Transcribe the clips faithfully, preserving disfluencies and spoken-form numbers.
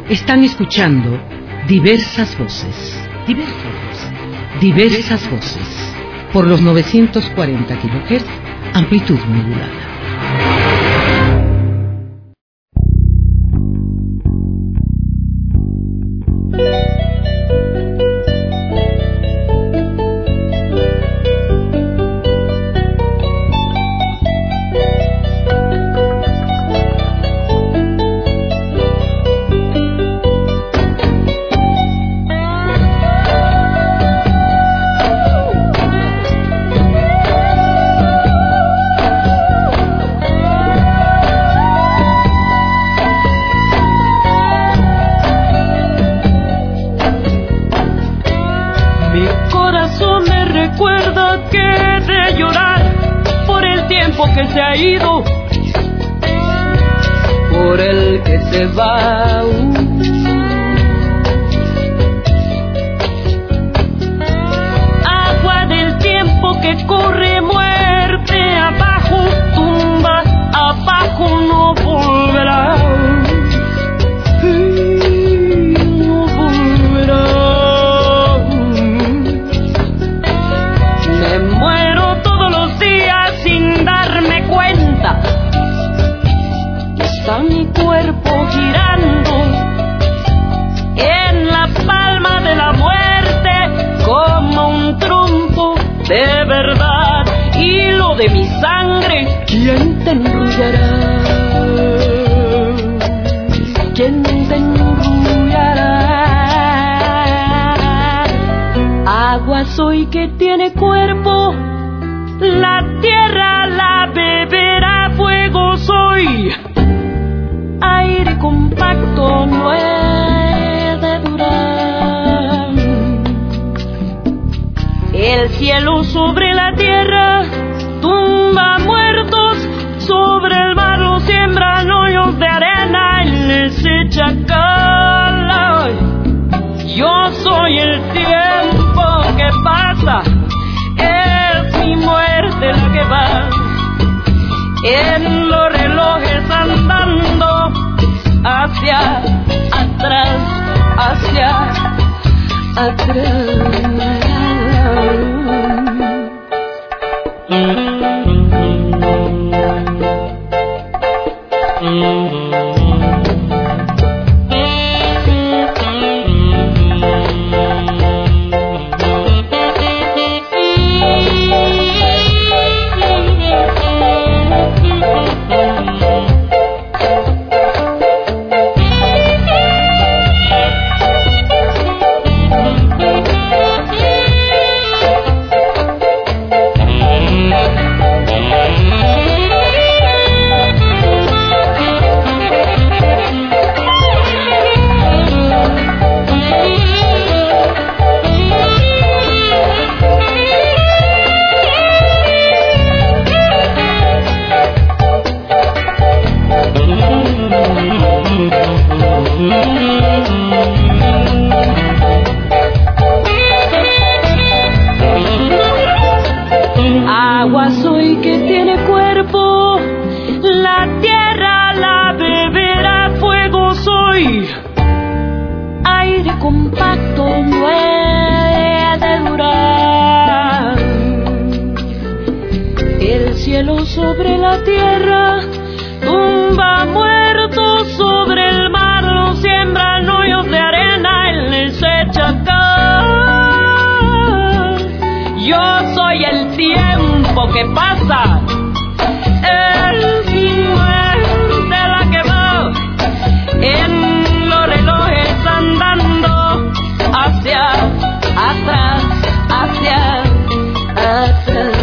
Están escuchando diversas voces, diversas voces, diversas voces, por los novecientos cuarenta kilohertz, amplitud modulada. Que se ha ido, por el que se va. Uh. Agua del tiempo que corre, muerte abajo, tumba abajo, no volverá. No volverá. Me muero todos los días sin darme cuenta. Está mi cuerpo girando en la palma de la muerte como un trompo de verdad. Hilo de mi sangre, ¿quién te enrollará? ¿Quién te enrollará? Agua soy que tiene cuerpo, la tierra la beberá, fuego soy, aire compacto no he de durar. El cielo sobre la tierra tumba muertos, sobre el mar lo siembran hoyos de arena y les echa cal. Yo soy el tiempo que pasa, es mi muerte la que va en los relojes andando hacia atrás, hacia atrás. Agua soy que tiene cuerpo, la tierra la beberá, fuego soy, aire compacto no he de durar. El cielo sobre la tierra tumba muertos, sobre el mar lo siembran hoyos de arena y les echa cal. Yo soy el tiempo que pasa, es mi muerte la que va en los relojes andando hacia atrás, hacia atrás.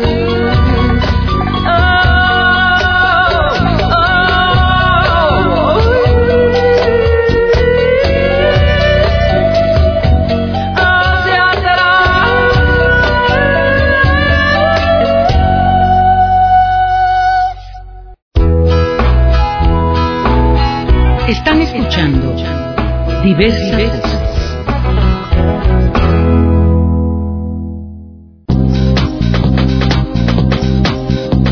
Están escuchando diversas voces.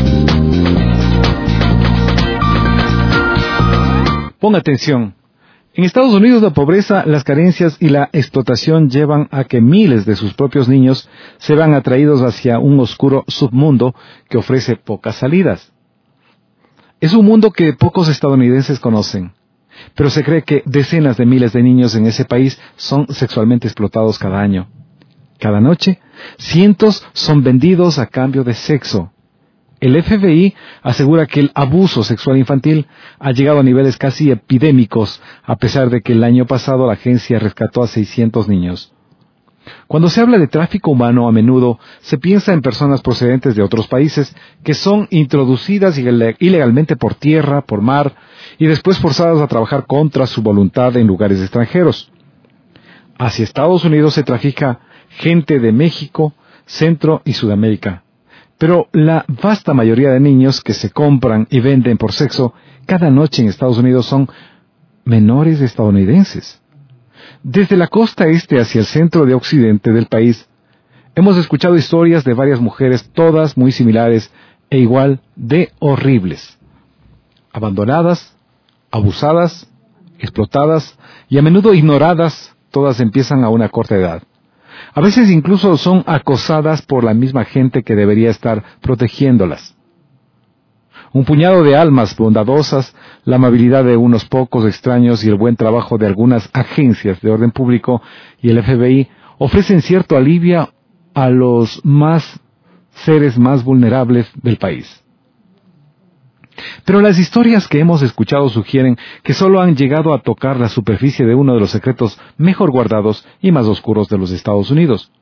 Pon atención. En Estados Unidos, la pobreza, las carencias y la explotación llevan a que miles de sus propios niños se vean atraídos hacia un oscuro submundo que ofrece pocas salidas. Es un mundo que pocos estadounidenses conocen, pero se cree que decenas de miles de niños en ese país son sexualmente explotados cada año. Cada noche, cientos son vendidos a cambio de sexo. El F B I asegura que el abuso sexual infantil ha llegado a niveles casi epidémicos, a pesar de que el año pasado la agencia rescató a seiscientos niños. Cuando se habla de tráfico humano, a menudo se piensa en personas procedentes de otros países que son introducidas ilegalmente por tierra, por mar, y después forzadas a trabajar contra su voluntad en lugares extranjeros. Hacia Estados Unidos se trafica gente de México, Centro y Sudamérica. Pero la vasta mayoría de niños que se compran y venden por sexo cada noche en Estados Unidos son menores estadounidenses. Desde la costa este hacia el centro de occidente del país, hemos escuchado historias de varias mujeres, todas muy similares e igual de horribles. Abandonadas, abusadas, explotadas y a menudo ignoradas, todas empiezan a una corta edad. A veces incluso son acosadas por la misma gente que debería estar protegiéndolas. Un puñado de almas bondadosas, la amabilidad de unos pocos extraños y el buen trabajo de algunas agencias de orden público y el F B I ofrecen cierto alivio a los más seres más vulnerables del país. Pero las historias que hemos escuchado sugieren que solo han llegado a tocar la superficie de uno de los secretos mejor guardados y más oscuros de los Estados Unidos.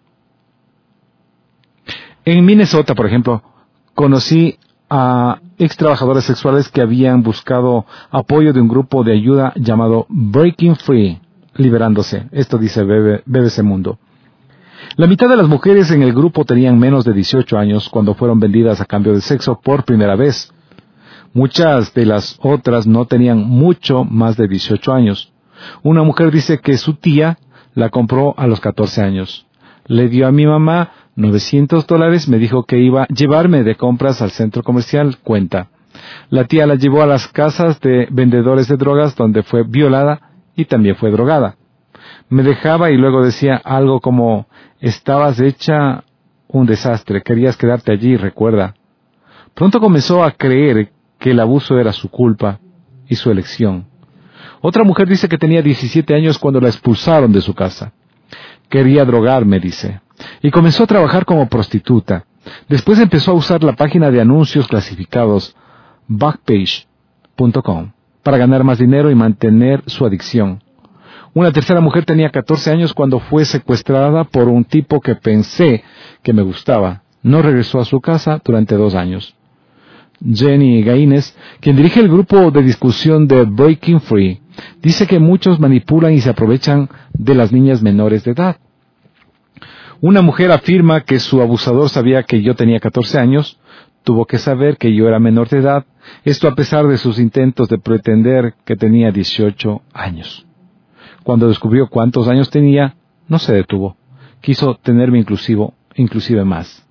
En Minnesota, por ejemplo, conocí a ex trabajadores sexuales que habían buscado apoyo de un grupo de ayuda llamado Breaking Free, liberándose. Esto dice B B C Mundo. La mitad de las mujeres en el grupo tenían menos de dieciocho años cuando fueron vendidas a cambio de sexo por primera vez. Muchas de las otras no tenían mucho más de dieciocho años. Una mujer dice que su tía la compró a los catorce años. Le dio a mi mamá novecientos dólares, me dijo que iba a llevarme de compras al centro comercial, cuenta. La tía la llevó a las casas de vendedores de drogas donde fue violada y también fue drogada. Me dejaba y luego decía algo como, estabas hecha un desastre, querías quedarte allí, recuerda. Pronto comenzó a creer que el abuso era su culpa y su elección. Otra mujer dice que tenía diecisiete años cuando la expulsaron de su casa. Quería drogarme, dice, y comenzó a trabajar como prostituta. Después empezó a usar la página de anuncios clasificados Backpage punto com para ganar más dinero y mantener su adicción. Una tercera mujer tenía catorce años cuando fue secuestrada por un tipo que pensé que me gustaba. No regresó a su casa durante dos años. Jenny Gaines, quien dirige el grupo de discusión de Breaking Free, dice que muchos manipulan y se aprovechan de las niñas menores de edad. Una mujer afirma que su abusador sabía que yo tenía catorce años, tuvo que saber que yo era menor de edad, esto a pesar de sus intentos de pretender que tenía dieciocho años. Cuando descubrió cuántos años tenía, no se detuvo. Quiso tenerme inclusivo, inclusive más.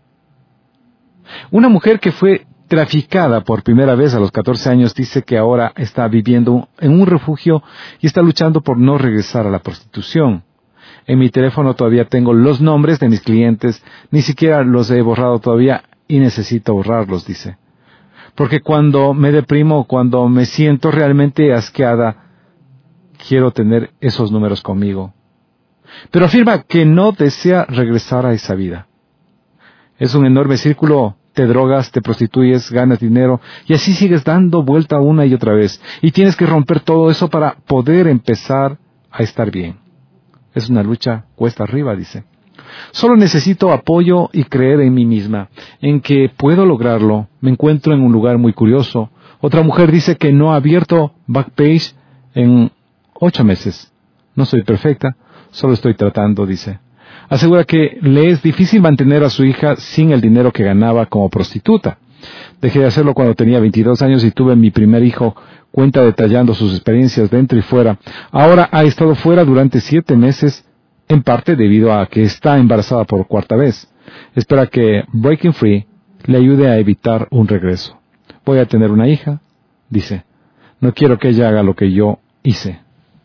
Una mujer que fue traficada por primera vez a los catorce años dice que ahora está viviendo en un refugio y está luchando por no regresar a la prostitución. En mi teléfono todavía tengo los nombres de mis clientes, ni siquiera los he borrado todavía y necesito borrarlos, dice. Porque cuando me deprimo, cuando me siento realmente asqueada, quiero tener esos números conmigo. Pero afirma que no desea regresar a esa vida. Es un enorme círculo. Te drogas, te prostituyes, ganas dinero y así sigues dando vuelta una y otra vez. Y tienes que romper todo eso para poder empezar a estar bien. Es una lucha cuesta arriba, dice. Solo necesito apoyo y creer en mí misma, en que puedo lograrlo. Me encuentro en un lugar muy curioso. Otra mujer dice que no ha abierto Backpage en ocho meses. No soy perfecta, solo estoy tratando, dice. Asegura que le es difícil mantener a su hija sin el dinero que ganaba como prostituta. Dejé de hacerlo cuando tenía veintidós años y tuve mi primer hijo, cuenta detallando sus experiencias dentro y fuera. Ahora ha estado fuera durante siete meses, en parte debido a que está embarazada por cuarta vez. Espera que Breaking Free le ayude a evitar un regreso. Voy a tener una hija, dice. No quiero que ella haga lo que yo hice.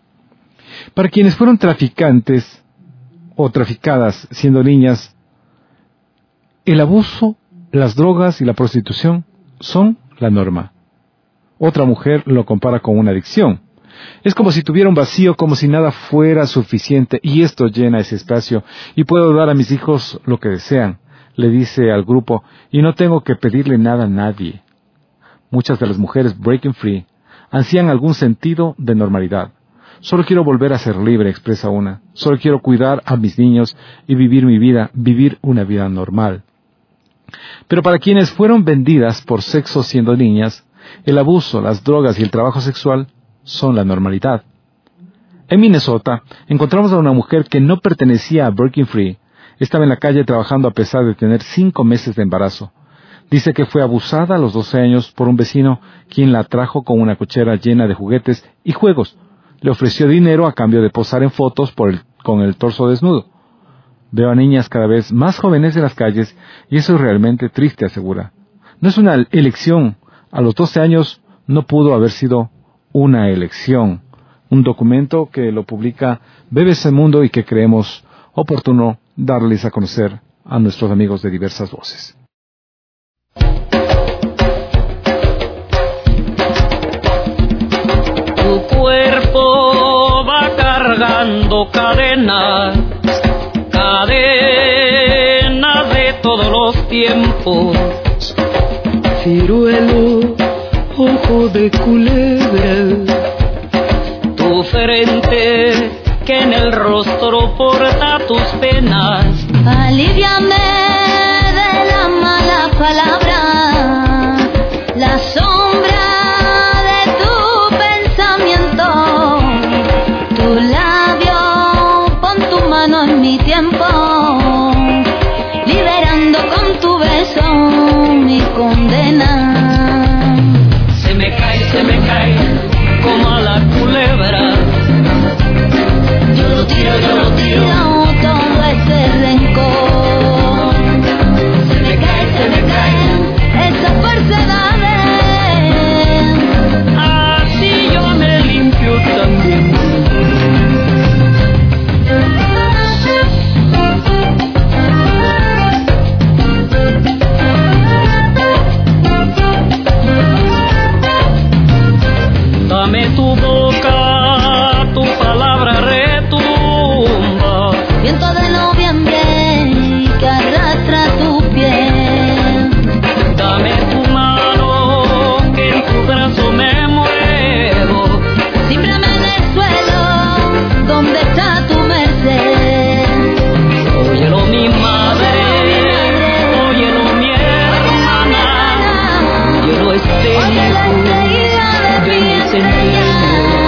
Para quienes fueron traficantes o traficadas siendo niñas, el abuso, las drogas y la prostitución son la norma. Otra mujer lo compara con una adicción. Es como si tuviera un vacío, como si nada fuera suficiente, y esto llena ese espacio, y puedo dar a mis hijos lo que desean, le dice al grupo, y no tengo que pedirle nada a nadie. Muchas de las mujeres breaking free ansían algún sentido de normalidad. Solo quiero volver a ser libre, expresa una. Solo quiero cuidar a mis niños y vivir mi vida, vivir una vida normal. Pero para quienes fueron vendidas por sexo siendo niñas, el abuso, las drogas y el trabajo sexual son la normalidad. En Minnesota, encontramos a una mujer que no pertenecía a Breaking Free. Estaba en la calle trabajando a pesar de tener cinco meses de embarazo. Dice que fue abusada a los doce años por un vecino, quien la trajo con una cochera llena de juguetes y juegos. Le ofreció dinero a cambio de posar en fotos por el, con el torso desnudo. Veo a niñas cada vez más jóvenes en las calles y eso es realmente triste, asegura. No es una elección. A los doce años no pudo haber sido una elección. Un documento que lo publica B B C Mundo y que creemos oportuno darles a conocer a nuestros amigos de Diversas Voces. Tu cuerpo va cargando cadenas, cadenas de todos los tiempos. Ciruelo, ojo de culebra, tu frente que en el rostro porta tus penas. Aliviame de la mala palabra, la sombra de tu pensamiento, tu labio, pon tu mano en mi tiempo, liberando con tu beso mi condena. Se me cae, se me cae, como a la culebra. Yo lo tiro, yo lo tiro, todo este rencor. Se me cae, se me caen esas falsedades. Así yo me limpio también. Dame tu boca, tu palabra retumba. Viento de noviembre que arrastra tu piel. Dame tu mano, que en tu brazo me muevo. Símbrame en el suelo, donde está tu merced. Óyelo mi madre, óyelo mi hermana, óyelo este hijo de mi sentir.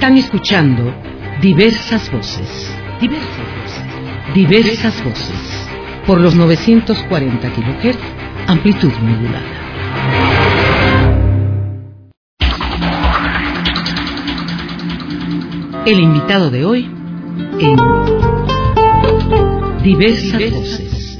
Están escuchando diversas voces, diversas voces, diversas voces, por los novecientos cuarenta kilohertz, amplitud modulada. El invitado de hoy en Diversas, diversas Voces.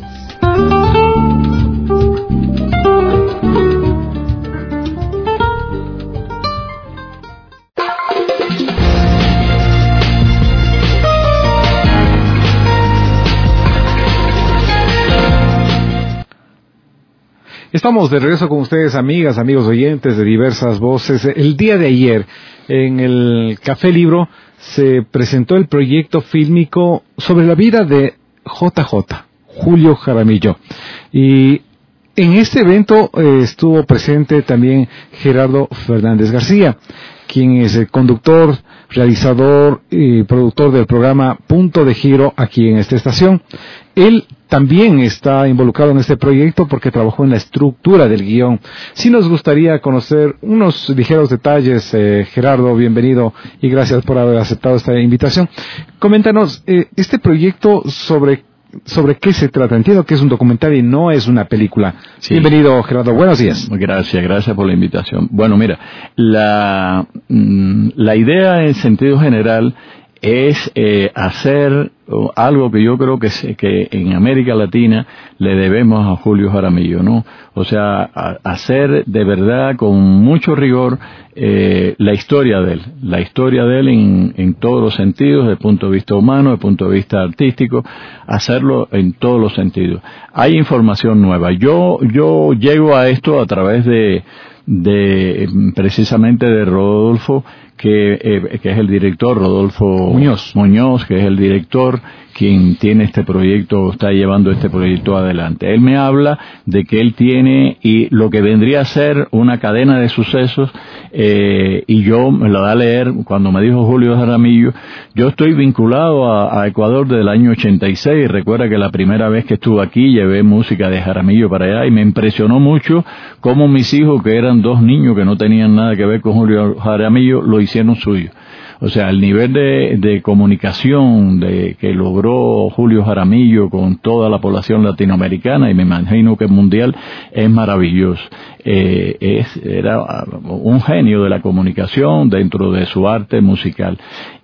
Estamos de regreso con ustedes, amigas, amigos oyentes de Diversas Voces. El día de ayer, en el Café Libro, se presentó el proyecto fílmico sobre la vida de J J, Julio Jaramillo. Y en este evento eh, estuvo presente también Gerardo Fernández García, quien es el conductor, realizador y productor del programa Punto de Giro aquí en esta estación. Él también está involucrado en este proyecto porque trabajó en la estructura del guión. Sí nos gustaría conocer unos ligeros detalles. eh, Gerardo, bienvenido y gracias por haber aceptado esta invitación. Coméntanos, eh, este proyecto sobre sobre qué se trata. Entiendo que es un documental y no es una película. Sí. Bienvenido, Gerardo. Buenos días. Gracias, gracias por la invitación. Bueno, mira, la, la idea en sentido general es eh, hacer algo que yo creo que, que en América Latina le debemos a Julio Jaramillo, ¿no? O sea, a, hacer de verdad con mucho rigor eh, la historia de él, la historia de él en, en todos los sentidos, desde el punto de vista humano, desde el punto de vista artístico, hacerlo en todos los sentidos. Hay información nueva. Yo, yo llego a esto a través de, de precisamente de Rodolfo, que, eh, que es el director, Rodolfo Muñoz. Muñoz, que es el director, quien tiene este proyecto, está llevando este proyecto adelante. Él me habla de que él tiene y lo que vendría a ser una cadena de sucesos, eh, y yo me lo da a leer cuando me dijo Julio Jaramillo. Yo estoy vinculado a, a Ecuador desde el año ochenta y seis, recuerda que la primera vez que estuve aquí llevé música de Jaramillo para allá y me impresionó mucho cómo mis hijos, que eran dos niños que no tenían nada que ver con Julio Jaramillo, lo hicieron suyo. O sea, el nivel de, de comunicación de, que logró Julio Jaramillo con toda la población latinoamericana, y me imagino que mundial, es maravilloso. Eh, es, era un genio de la comunicación dentro de su arte musical.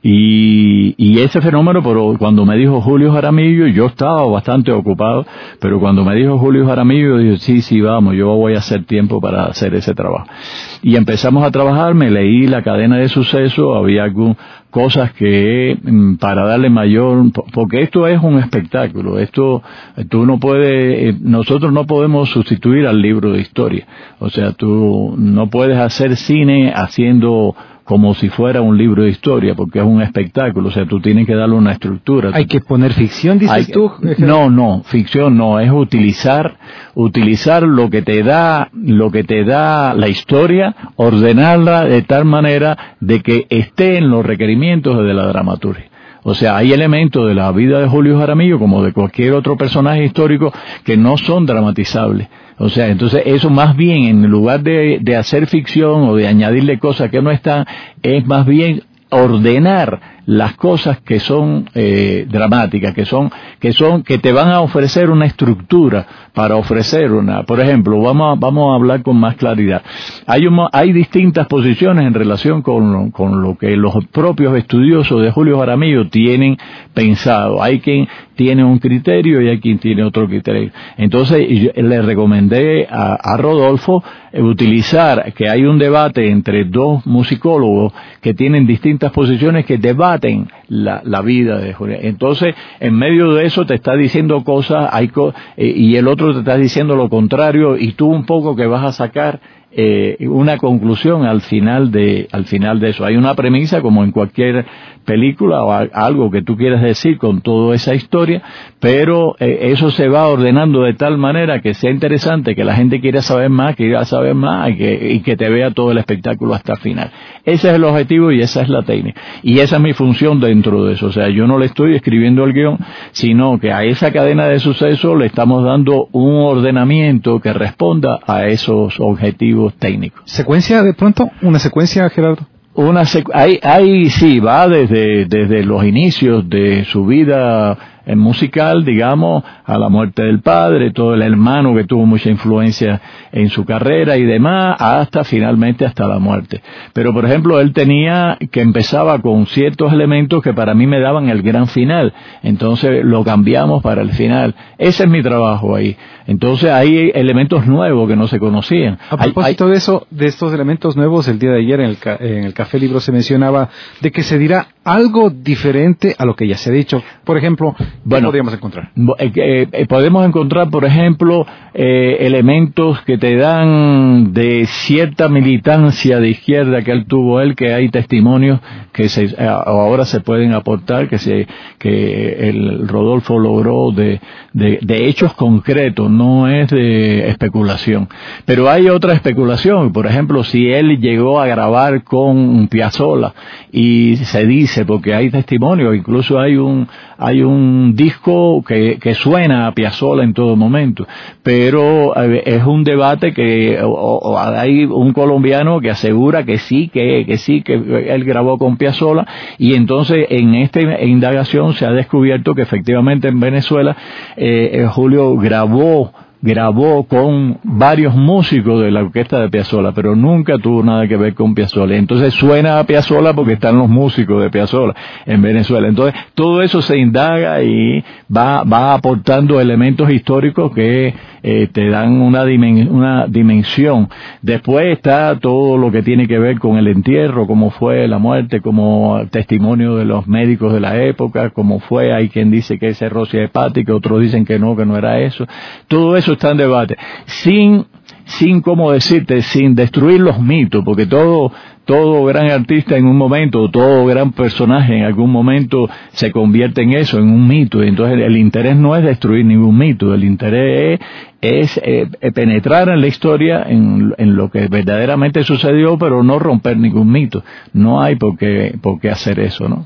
Y, y ese fenómeno, pero cuando me dijo Julio Jaramillo, yo estaba bastante ocupado, pero cuando me dijo Julio Jaramillo, dije, sí, sí, vamos, yo voy a hacer tiempo para hacer ese trabajo. Y empezamos a trabajar, me leí la cadena de sucesos, había algún, cosas que, para darle mayor, porque esto es un espectáculo, esto, tú no puedes, nosotros no podemos sustituir al libro de historia, o sea, tú no puedes hacer cine haciendo como si fuera un libro de historia, porque es un espectáculo, o sea, tú tienes que darle una estructura. Hay que poner ficción, dices Hay, tú. No, no, ficción no, es utilizar, utilizar lo que te da, lo que te da la historia, ordenarla de tal manera de que esté en los requerimientos de la dramaturgia. O sea, hay elementos de la vida de Julio Jaramillo, como de cualquier otro personaje histórico, que no son dramatizables. O sea, entonces eso más bien, en lugar de, de hacer ficción o de añadirle cosas que no están, es más bien ordenar las cosas que son eh, dramáticas, que son, que son, que te van a ofrecer una estructura para ofrecer una, por ejemplo, vamos a, vamos a hablar con más claridad. Hay un, hay distintas posiciones en relación con, con lo que los propios estudiosos de Julio Jaramillo tienen pensado. Hay quien tiene un criterio y hay quien tiene otro criterio. Entonces, yo le recomendé a, a Rodolfo eh, utilizar que hay un debate entre dos musicólogos que tienen distintas posiciones que debaten la, la vida de Julio. Entonces, en medio de eso te está diciendo cosas, hay co eh, y el otro te está diciendo lo contrario, y tú un poco que vas a sacar eh, una conclusión al final de al final de eso. Hay una premisa, como en cualquier película o a, algo que tú quieras decir con toda esa historia, pero eh, eso se va ordenando de tal manera que sea interesante, que la gente quiera saber más, que quiera saber más y que, y que te vea todo el espectáculo hasta el final. Ese es el objetivo y esa es la técnica. Y esa es mi función dentro de eso. O sea, yo no le estoy escribiendo el guión, sino que a esa cadena de sucesos le estamos dando un ordenamiento que responda a esos objetivos técnicos. ¿Secuencia de pronto? ¿Una secuencia, Gerardo? una secu- hay, hay, sí, va desde, desde los inicios de su vida en musical, digamos, a la muerte del padre, todo el hermano que tuvo mucha influencia en su carrera y demás, hasta finalmente hasta la muerte. Pero, por ejemplo, él tenía que empezaba con ciertos elementos que para mí me daban el gran final, entonces lo cambiamos para el final. Ese es mi trabajo ahí. Entonces hay elementos nuevos que no se conocían. A propósito hay, hay... de eso, de estos elementos nuevos, el día de ayer en el, en el Café Libro se mencionaba de que se dirá algo diferente a lo que ya se ha dicho. Por ejemplo, ¿qué bueno, podríamos encontrar? Eh, eh, podemos encontrar, por ejemplo, eh, elementos que te dan de cierta militancia de izquierda que él tuvo él, que hay testimonios que se, eh, ahora se pueden aportar, que se que el Rodolfo logró de, de, de hechos concretos, no es de especulación. Pero hay otra especulación, por ejemplo, si él llegó a grabar con Piazzolla, y se dice, porque hay testimonios, incluso hay un hay un disco que, que suena a Piazzolla en todo momento, pero eh, es un debate que o, o hay un colombiano que asegura que sí, que, que sí, que él grabó con Piazzolla, y entonces en esta indagación se ha descubierto que efectivamente en Venezuela eh, Julio grabó grabó con varios músicos de la orquesta de Piazzolla, pero nunca tuvo nada que ver con Piazzolla. Entonces suena a Piazzolla porque están los músicos de Piazzolla en Venezuela. Entonces todo eso se indaga y va va aportando elementos históricos que eh, te dan una, dimen- una dimensión. Después está todo lo que tiene que ver con el entierro, cómo fue la muerte, como testimonio de los médicos de la época, cómo fue. Hay quien dice que es cirrosis hepática, otros dicen que no, que no era eso. Todo eso está en debate, sin, sin, ¿cómo decirte?, sin destruir los mitos, porque todo, todo gran artista en un momento, todo gran personaje en algún momento se convierte en eso, en un mito, y entonces el interés no es destruir ningún mito, el interés es, es eh, penetrar en la historia, en, en lo que verdaderamente sucedió, pero no romper ningún mito. No hay por qué, por qué hacer eso, ¿no?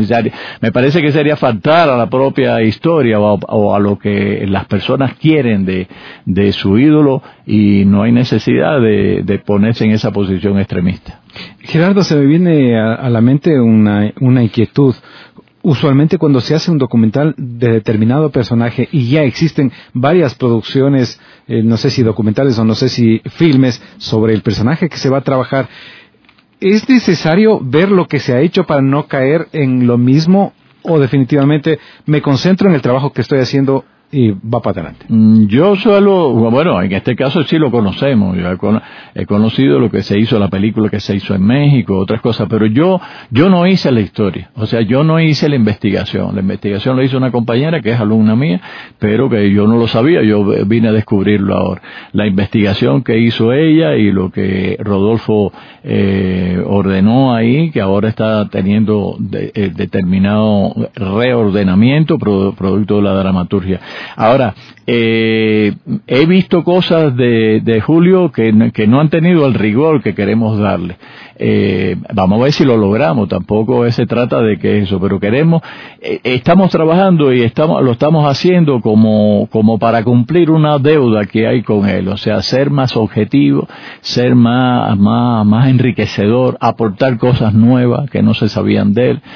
Me parece que sería faltar a la propia historia o a, o a lo que las personas quieren de, de su ídolo, y no hay necesidad de, de ponerse en esa posición extremista. Gerardo, se me viene a, a la mente una, una inquietud. Usualmente cuando se hace un documental de determinado personaje y ya existen varias producciones, eh, no sé si documentales o no sé si filmes sobre el personaje que se va a trabajar, ¿es necesario ver lo que se ha hecho para no caer en lo mismo, o definitivamente me concentro en el trabajo que estoy haciendo y va para adelante? Yo suelo, bueno, en este caso sí lo conocemos, yo he, con, he conocido lo que se hizo, la película que se hizo en México, otras cosas, pero yo yo no hice la historia, o sea, yo no hice la investigación, la investigación la hizo una compañera que es alumna mía, pero que yo no lo sabía, yo vine a descubrirlo ahora. La investigación que hizo ella y lo que Rodolfo eh, ordenó ahí, que ahora está teniendo de, eh, determinado reordenamiento pro, producto de la dramaturgia. Ahora, eh, he visto cosas de, de Julio que, que no han tenido el rigor que queremos darle. Eh, vamos a ver si lo logramos, tampoco se trata de que eso, pero queremos, eh, estamos trabajando y estamos, lo estamos haciendo como, como para cumplir una deuda que hay con él, o sea, ser más objetivo, ser más, más, más enriquecedor, aportar cosas nuevas que no se sabían de él.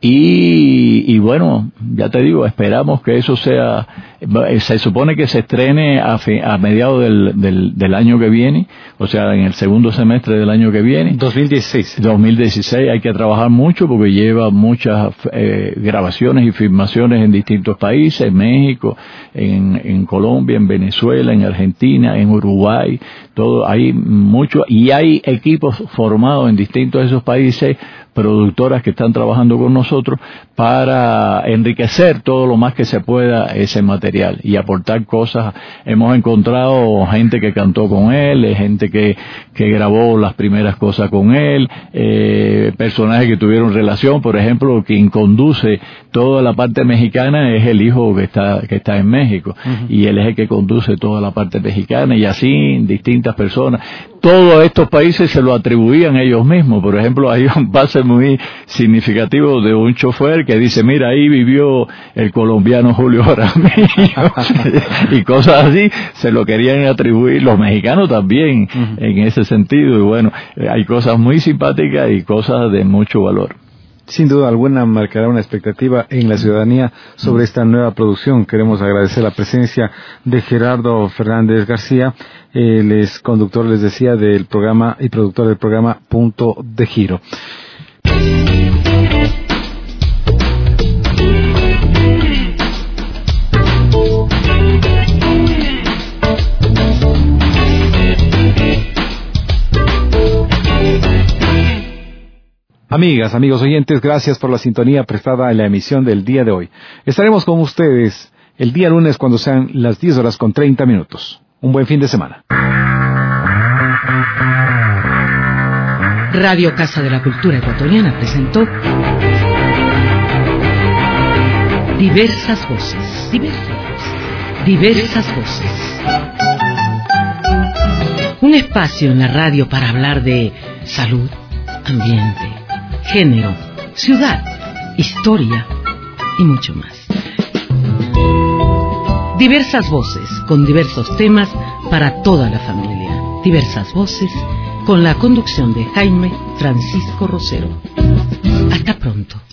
Y, y bueno, ya te digo, esperamos que eso sea, se supone que se estrene a, fe, a mediados del, del, del año que viene, o sea, en el segundo semestre del año que viene. dos mil dieciséis. dos mil dieciséis, hay que trabajar mucho porque lleva muchas eh, grabaciones y filmaciones en distintos países, en México, en, en Colombia, en Venezuela, en Argentina, en Uruguay, todo, hay mucho, y hay equipos formados en distintos de esos países, productoras que están trabajando con nosotros para enriquecer todo lo más que se pueda ese material y aportar cosas. Hemos encontrado gente que cantó con él, gente que, que grabó las primeras cosas con él, eh, personajes que tuvieron relación. Por ejemplo, quien conduce toda la parte mexicana es el hijo que está, que está en México, uh-huh. y él es el que conduce toda la parte mexicana, y así distintas personas. todos estos países se lo atribuían ellos mismos. Por ejemplo, hay un pase muy significativo de un chofer que dice, mira, ahí vivió el colombiano Julio Jaramillo, y cosas así, se lo querían atribuir, los mexicanos también, uh-huh. en ese sentido, y bueno, hay cosas muy simpáticas y cosas de mucho valor. Sin duda alguna marcará una expectativa en la ciudadanía sobre esta nueva producción. Queremos agradecer la presencia de Gerardo Fernández García. Él es conductor, les decía, del programa y productor del programa Punto de Giro. Amigas, amigos oyentes, gracias por la sintonía prestada en la emisión del día de hoy. Estaremos con ustedes el día lunes cuando sean las diez horas con treinta minutos. Un buen fin de semana. Radio Casa de la Cultura Ecuatoriana presentó Diversas Voces. Diversas Voces. Diversas Voces. Un espacio en la radio para hablar de salud, ambiente, género, ciudad, historia y mucho más. Diversas voces con diversos temas para toda la familia. Diversas voces con la conducción de Jaime Francisco Rosero. Hasta pronto.